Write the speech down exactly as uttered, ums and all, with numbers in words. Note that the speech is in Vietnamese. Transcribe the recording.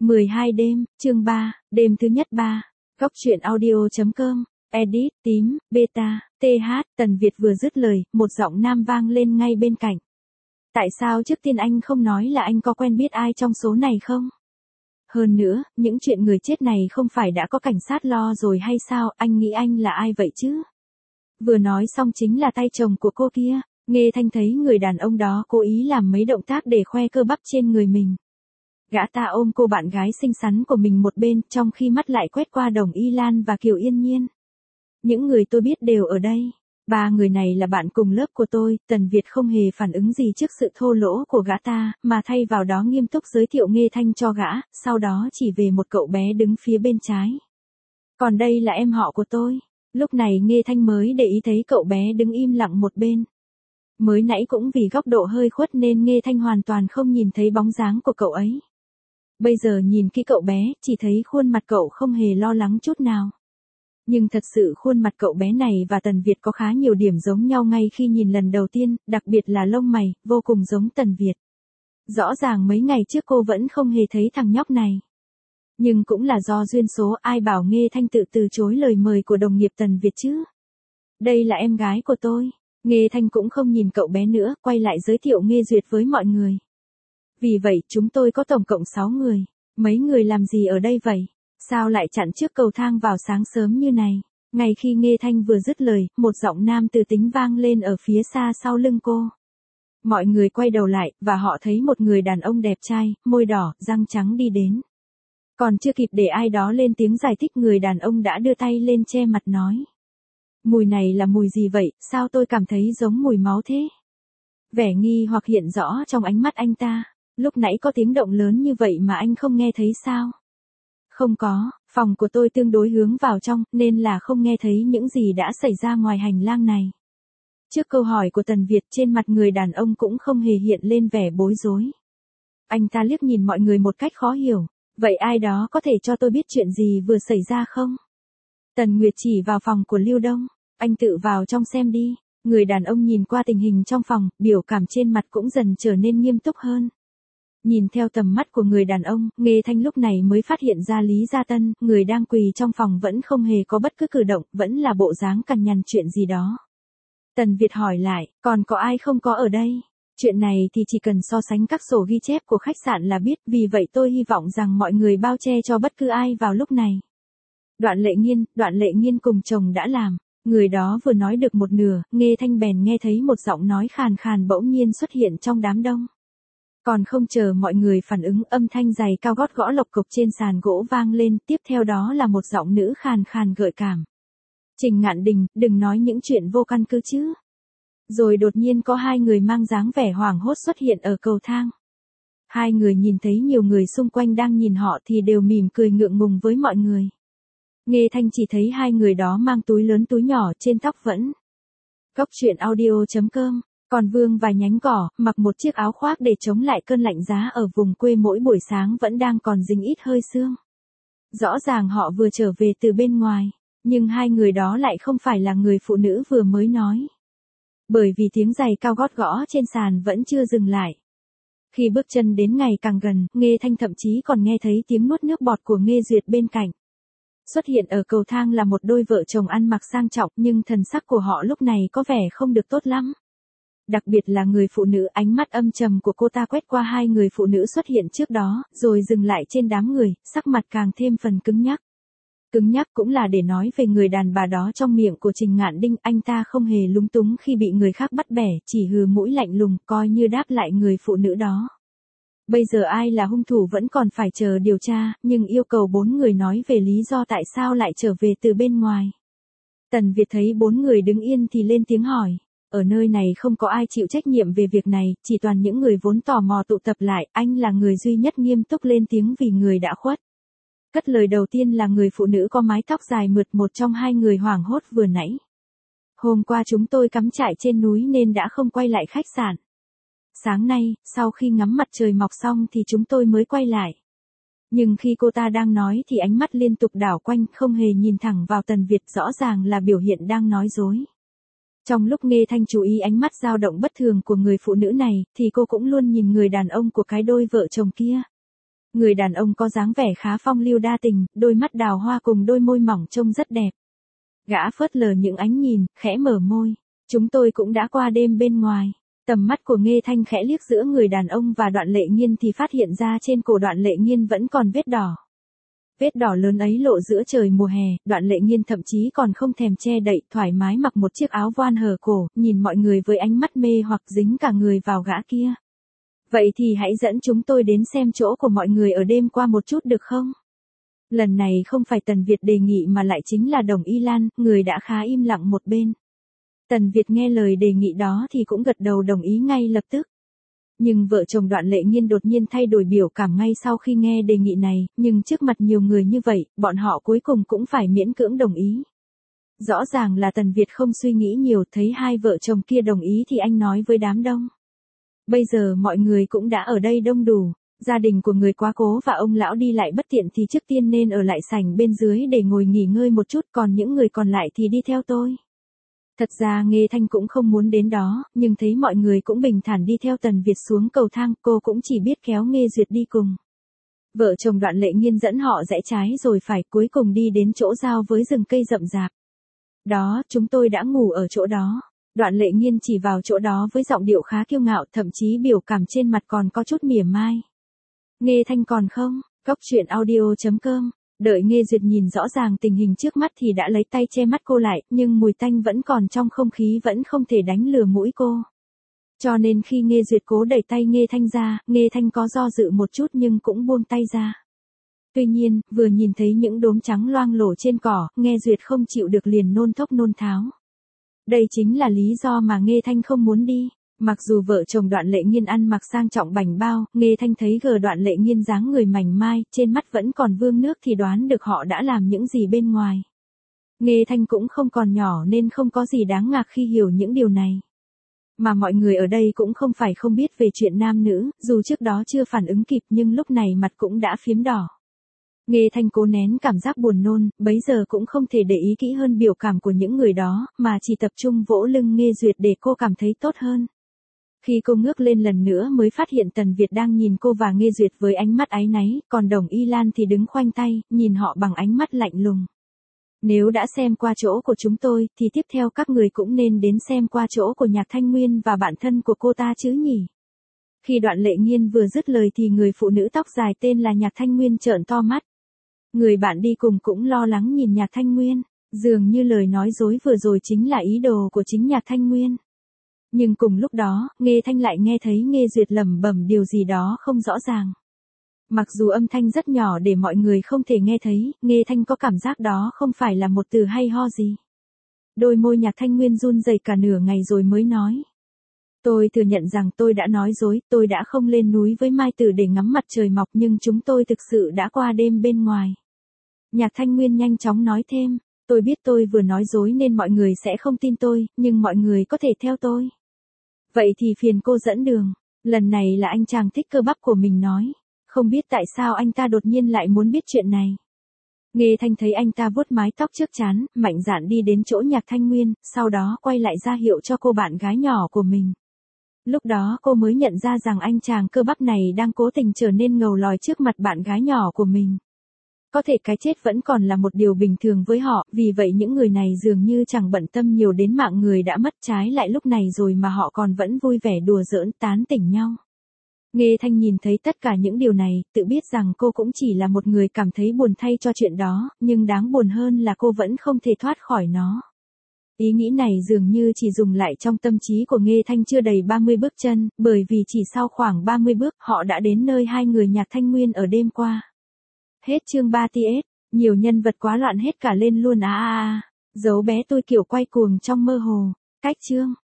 mười hai đêm, chương ba, đêm thứ nhất ba. Góc truyện audio.com, edit, tím, beta, th, Tần Việt vừa dứt lời, một giọng nam vang lên ngay bên cạnh. Tại sao trước tiên anh không nói là anh có quen biết ai trong số này không? Hơn nữa, những chuyện người chết này không phải đã có cảnh sát lo rồi hay sao, anh nghĩ anh là ai vậy chứ? Vừa nói xong chính là tay chồng của cô kia. Nghe Thanh thấy người đàn ông đó cố ý làm mấy động tác để khoe cơ bắp trên người mình. Gã ta ôm cô bạn gái xinh xắn của mình một bên, trong khi mắt lại quét qua Đồng Y Lan và Kiều Yên Nhiên. Những người tôi biết đều ở đây. Ba người này là bạn cùng lớp của tôi. Tần Việt không hề phản ứng gì trước sự thô lỗ của gã ta, mà thay vào đó nghiêm túc giới thiệu Nghe Thanh cho gã, sau đó chỉ về một cậu bé đứng phía bên trái. Còn đây là em họ của tôi. Lúc này Nghe Thanh mới để ý thấy cậu bé đứng im lặng một bên. Mới nãy cũng vì góc độ hơi khuất nên Nghe Thanh hoàn toàn không nhìn thấy bóng dáng của cậu ấy. Bây giờ nhìn kỹ cậu bé, chỉ thấy khuôn mặt cậu không hề lo lắng chút nào. Nhưng thật sự khuôn mặt cậu bé này và Tần Việt có khá nhiều điểm giống nhau ngay khi nhìn lần đầu tiên, đặc biệt là lông mày, vô cùng giống Tần Việt. Rõ ràng mấy ngày trước cô vẫn không hề thấy thằng nhóc này. Nhưng cũng là do duyên số, ai bảo Nghe Thanh tự từ chối lời mời của đồng nghiệp Tần Việt chứ. Đây là em gái của tôi. Nghe Thanh cũng không nhìn cậu bé nữa, quay lại giới thiệu Nghe Duyệt với mọi người. Vì vậy, chúng tôi có tổng cộng sáu người. Mấy người làm gì ở đây vậy? Sao lại chặn trước cầu thang vào sáng sớm như này? Ngay khi Nghe Thanh vừa dứt lời, một giọng nam từ tính vang lên ở phía xa sau lưng cô. Mọi người quay đầu lại, và họ thấy một người đàn ông đẹp trai, môi đỏ, răng trắng đi đến. Còn chưa kịp để ai đó lên tiếng giải thích, người đàn ông đã đưa tay lên che mặt nói. Mùi này là mùi gì vậy, sao tôi cảm thấy giống mùi máu thế? Vẻ nghi hoặc hiện rõ trong ánh mắt anh ta. Lúc nãy có tiếng động lớn như vậy mà anh không nghe thấy sao? Không có, phòng của tôi tương đối hướng vào trong, nên là không nghe thấy những gì đã xảy ra ngoài hành lang này. Trước câu hỏi của Tần Việt, trên mặt người đàn ông cũng không hề hiện lên vẻ bối rối. Anh ta liếc nhìn mọi người một cách khó hiểu. Vậy ai đó có thể cho tôi biết chuyện gì vừa xảy ra không? Tần Nguyệt chỉ vào phòng của Lưu Đông. Anh tự vào trong xem đi. Người đàn ông nhìn qua tình hình trong phòng, biểu cảm trên mặt cũng dần trở nên nghiêm túc hơn. Nhìn theo tầm mắt của người đàn ông, Nghe Thanh lúc này mới phát hiện ra Lý Gia Tân, người đang quỳ trong phòng vẫn không hề có bất cứ cử động, vẫn là bộ dáng cằn nhằn chuyện gì đó. Tần Việt hỏi lại, còn có ai không có ở đây? Chuyện này thì chỉ cần so sánh các sổ ghi chép của khách sạn là biết, vì vậy tôi hy vọng rằng mọi người bao che cho bất cứ ai vào lúc này. Đoạn Lệ Nghiên, Đoạn Lệ Nghiên cùng chồng đã làm. Người đó vừa nói được một nửa, Nghe Thanh bèn nghe thấy một giọng nói khàn khàn bỗng nhiên xuất hiện trong đám đông. Còn không chờ mọi người phản ứng, âm thanh giày cao gót gõ lộc cộc trên sàn gỗ vang lên, tiếp theo đó là một giọng nữ khàn khàn gợi cảm. Trình Ngạn Đình, đừng nói những chuyện vô căn cứ chứ. Rồi đột nhiên có hai người mang dáng vẻ hoảng hốt xuất hiện ở cầu thang. Hai người nhìn thấy nhiều người xung quanh đang nhìn họ thì đều mỉm cười ngượng ngùng với mọi người. Nghe Thanh chỉ thấy hai người đó mang túi lớn túi nhỏ, trên tóc vẫn. Góc truyện audio.com. Còn Vương và Nhánh Cỏ, mặc một chiếc áo khoác để chống lại cơn lạnh giá ở vùng quê mỗi buổi sáng vẫn đang còn dính ít hơi sương. Rõ ràng họ vừa trở về từ bên ngoài, nhưng hai người đó lại không phải là người phụ nữ vừa mới nói. Bởi vì tiếng giày cao gót gõ trên sàn vẫn chưa dừng lại. Khi bước chân đến ngày càng gần, Nghe Thanh thậm chí còn nghe thấy tiếng nuốt nước bọt của Nghe Duyệt bên cạnh. Xuất hiện ở cầu thang là một đôi vợ chồng ăn mặc sang trọng, nhưng thần sắc của họ lúc này có vẻ không được tốt lắm. Đặc biệt là người phụ nữ, ánh mắt âm trầm của cô ta quét qua hai người phụ nữ xuất hiện trước đó, rồi dừng lại trên đám người, sắc mặt càng thêm phần cứng nhắc. Cứng nhắc cũng là để nói về người đàn bà đó trong miệng của Trình Ngạn Đinh, anh ta không hề lúng túng khi bị người khác bắt bẻ, chỉ hừ mũi lạnh lùng, coi như đáp lại người phụ nữ đó. Bây giờ ai là hung thủ vẫn còn phải chờ điều tra, nhưng yêu cầu bốn người nói về lý do tại sao lại trở về từ bên ngoài. Tần Việt thấy bốn người đứng yên thì lên tiếng hỏi. Ở nơi này không có ai chịu trách nhiệm về việc này, chỉ toàn những người vốn tò mò tụ tập lại, anh là người duy nhất nghiêm túc lên tiếng vì người đã khuất. Cất lời đầu tiên là người phụ nữ có mái tóc dài mượt, một trong hai người hoảng hốt vừa nãy. Hôm qua chúng tôi cắm trại trên núi nên đã không quay lại khách sạn. Sáng nay, sau khi ngắm mặt trời mọc xong thì chúng tôi mới quay lại. Nhưng khi cô ta đang nói thì ánh mắt liên tục đảo quanh, không hề nhìn thẳng vào Tần Việt, rõ ràng là biểu hiện đang nói dối. Trong lúc Nghe Thanh chú ý ánh mắt dao động bất thường của người phụ nữ này, thì cô cũng luôn nhìn người đàn ông của cái đôi vợ chồng kia. Người đàn ông có dáng vẻ khá phong lưu đa tình, đôi mắt đào hoa cùng đôi môi mỏng trông rất đẹp. Gã phớt lờ những ánh nhìn, khẽ mở môi. Chúng tôi cũng đã qua đêm bên ngoài. Tầm mắt của Nghê Thanh khẽ liếc giữa người đàn ông và Đoạn Lệ Nghiên thì phát hiện ra trên cổ Đoạn Lệ Nghiên vẫn còn vết đỏ. Vết đỏ lớn ấy lộ giữa trời mùa hè, Đoạn Lệ Nghiên thậm chí còn không thèm che đậy, thoải mái mặc một chiếc áo voan hở cổ, nhìn mọi người với ánh mắt mê hoặc dính cả người vào gã kia. Vậy thì hãy dẫn chúng tôi đến xem chỗ của mọi người ở đêm qua một chút được không? Lần này không phải Tần Việt đề nghị mà lại chính là Đồng Y Lan, người đã khá im lặng một bên. Tần Việt nghe lời đề nghị đó thì cũng gật đầu đồng ý ngay lập tức. Nhưng vợ chồng Đoạn Lệ Nghiên đột nhiên thay đổi biểu cảm ngay sau khi nghe đề nghị này, nhưng trước mặt nhiều người như vậy, bọn họ cuối cùng cũng phải miễn cưỡng đồng ý. Rõ ràng là Tần Việt không suy nghĩ nhiều, thấy hai vợ chồng kia đồng ý thì anh nói với đám đông. Bây giờ mọi người cũng đã ở đây đông đủ, gia đình của người quá cố và ông lão đi lại bất tiện thì trước tiên nên ở lại sảnh bên dưới để ngồi nghỉ ngơi một chút, còn những người còn lại thì đi theo tôi. Thật ra Nghê Thanh cũng không muốn đến đó, nhưng thấy mọi người cũng bình thản đi theo Tần Việt xuống cầu thang, cô cũng chỉ biết kéo Nghê Duyệt đi cùng. Vợ chồng Đoạn Lệ Nghiên dẫn họ rẽ trái rồi phải, cuối cùng đi đến chỗ giao với rừng cây rậm rạp. Đó, chúng tôi đã ngủ ở chỗ đó. Đoạn Lệ Nghiên chỉ vào chỗ đó với giọng điệu khá kiêu ngạo, thậm chí biểu cảm trên mặt còn có chút mỉa mai. Nghê Thanh còn không? Cốc truyện audio chấm com. Đợi Nghê Duyệt nhìn rõ ràng tình hình trước mắt thì đã lấy tay che mắt cô lại, nhưng mùi tanh vẫn còn trong không khí vẫn không thể đánh lừa mũi cô. Cho nên khi Nghê Duyệt cố đẩy tay Nghê Thanh ra, Nghê Thanh có do dự một chút nhưng cũng buông tay ra. Tuy nhiên, vừa nhìn thấy những đốm trắng loang lổ trên cỏ, Nghê Duyệt không chịu được liền nôn thốc nôn tháo. Đây chính là lý do mà Nghê Thanh không muốn đi. Mặc dù vợ chồng Đoạn Lệ Nghiên ăn mặc sang trọng bảnh bao, Nghê Thanh thấy gờ Đoạn Lệ Nghiên dáng người mảnh mai, trên mắt vẫn còn vương nước thì đoán được họ đã làm những gì bên ngoài. Nghê Thanh cũng không còn nhỏ nên không có gì đáng ngạc khi hiểu những điều này. Mà mọi người ở đây cũng không phải không biết về chuyện nam nữ, dù trước đó chưa phản ứng kịp nhưng lúc này mặt cũng đã phiếm đỏ. Nghê Thanh cố nén cảm giác buồn nôn, bấy giờ cũng không thể để ý kỹ hơn biểu cảm của những người đó, mà chỉ tập trung vỗ lưng Nghê Duyệt để cô cảm thấy tốt hơn. Khi cô ngước lên lần nữa mới phát hiện Tần Việt đang nhìn cô và Nghê Duyệt với ánh mắt áy náy, còn Đồng Y Lan thì đứng khoanh tay, nhìn họ bằng ánh mắt lạnh lùng. Nếu đã xem qua chỗ của chúng tôi, thì tiếp theo các người cũng nên đến xem qua chỗ của Nhạc Thanh Nguyên và bạn thân của cô ta chứ nhỉ? Khi Đoạn Lệ Nghiên vừa dứt lời thì người phụ nữ tóc dài tên là Nhạc Thanh Nguyên trợn to mắt. Người bạn đi cùng cũng lo lắng nhìn Nhạc Thanh Nguyên, dường như lời nói dối vừa rồi chính là ý đồ của chính Nhạc Thanh Nguyên. Nhưng cùng lúc đó, Nghê Thanh lại nghe thấy Nghê Duyệt lẩm bẩm điều gì đó không rõ ràng. Mặc dù âm thanh rất nhỏ để mọi người không thể nghe thấy, Nghê Thanh có cảm giác đó không phải là một từ hay ho gì. Đôi môi Nhạc Thanh Nguyên run rẩy cả nửa ngày rồi mới nói. Tôi thừa nhận rằng tôi đã nói dối, tôi đã không lên núi với Mai Tử để ngắm mặt trời mọc nhưng chúng tôi thực sự đã qua đêm bên ngoài. Nhạc Thanh Nguyên nhanh chóng nói thêm, tôi biết tôi vừa nói dối nên mọi người sẽ không tin tôi, nhưng mọi người có thể theo tôi. Vậy thì phiền cô dẫn đường. Lần này là anh chàng thích cơ bắp của mình nói. Không biết tại sao anh ta đột nhiên lại muốn biết chuyện này. Nghê Thanh thấy anh ta vuốt mái tóc trước trán, mạnh dạn đi đến chỗ Nhạc Thanh Nguyên, sau đó quay lại ra hiệu cho cô bạn gái nhỏ của mình. Lúc đó cô mới nhận ra rằng anh chàng cơ bắp này đang cố tình trở nên ngầu lòi trước mặt bạn gái nhỏ của mình. Có thể cái chết vẫn còn là một điều bình thường với họ, vì vậy những người này dường như chẳng bận tâm nhiều đến mạng người đã mất, trái lại lúc này rồi mà họ còn vẫn vui vẻ đùa giỡn tán tỉnh nhau. Nghê Thanh nhìn thấy tất cả những điều này, tự biết rằng cô cũng chỉ là một người cảm thấy buồn thay cho chuyện đó, nhưng đáng buồn hơn là cô vẫn không thể thoát khỏi nó. Ý nghĩ này dường như chỉ dùng lại trong tâm trí của Nghê Thanh chưa đầy ba mươi bước chân, bởi vì chỉ sau khoảng ba mươi bước họ đã đến nơi hai người Nhạc Thanh Nguyên ở đêm qua. Hết chương ba ts, nhiều nhân vật quá loạn hết cả lên luôn à à à, dấu bé tôi kiểu quay cuồng trong mơ hồ, cách chương.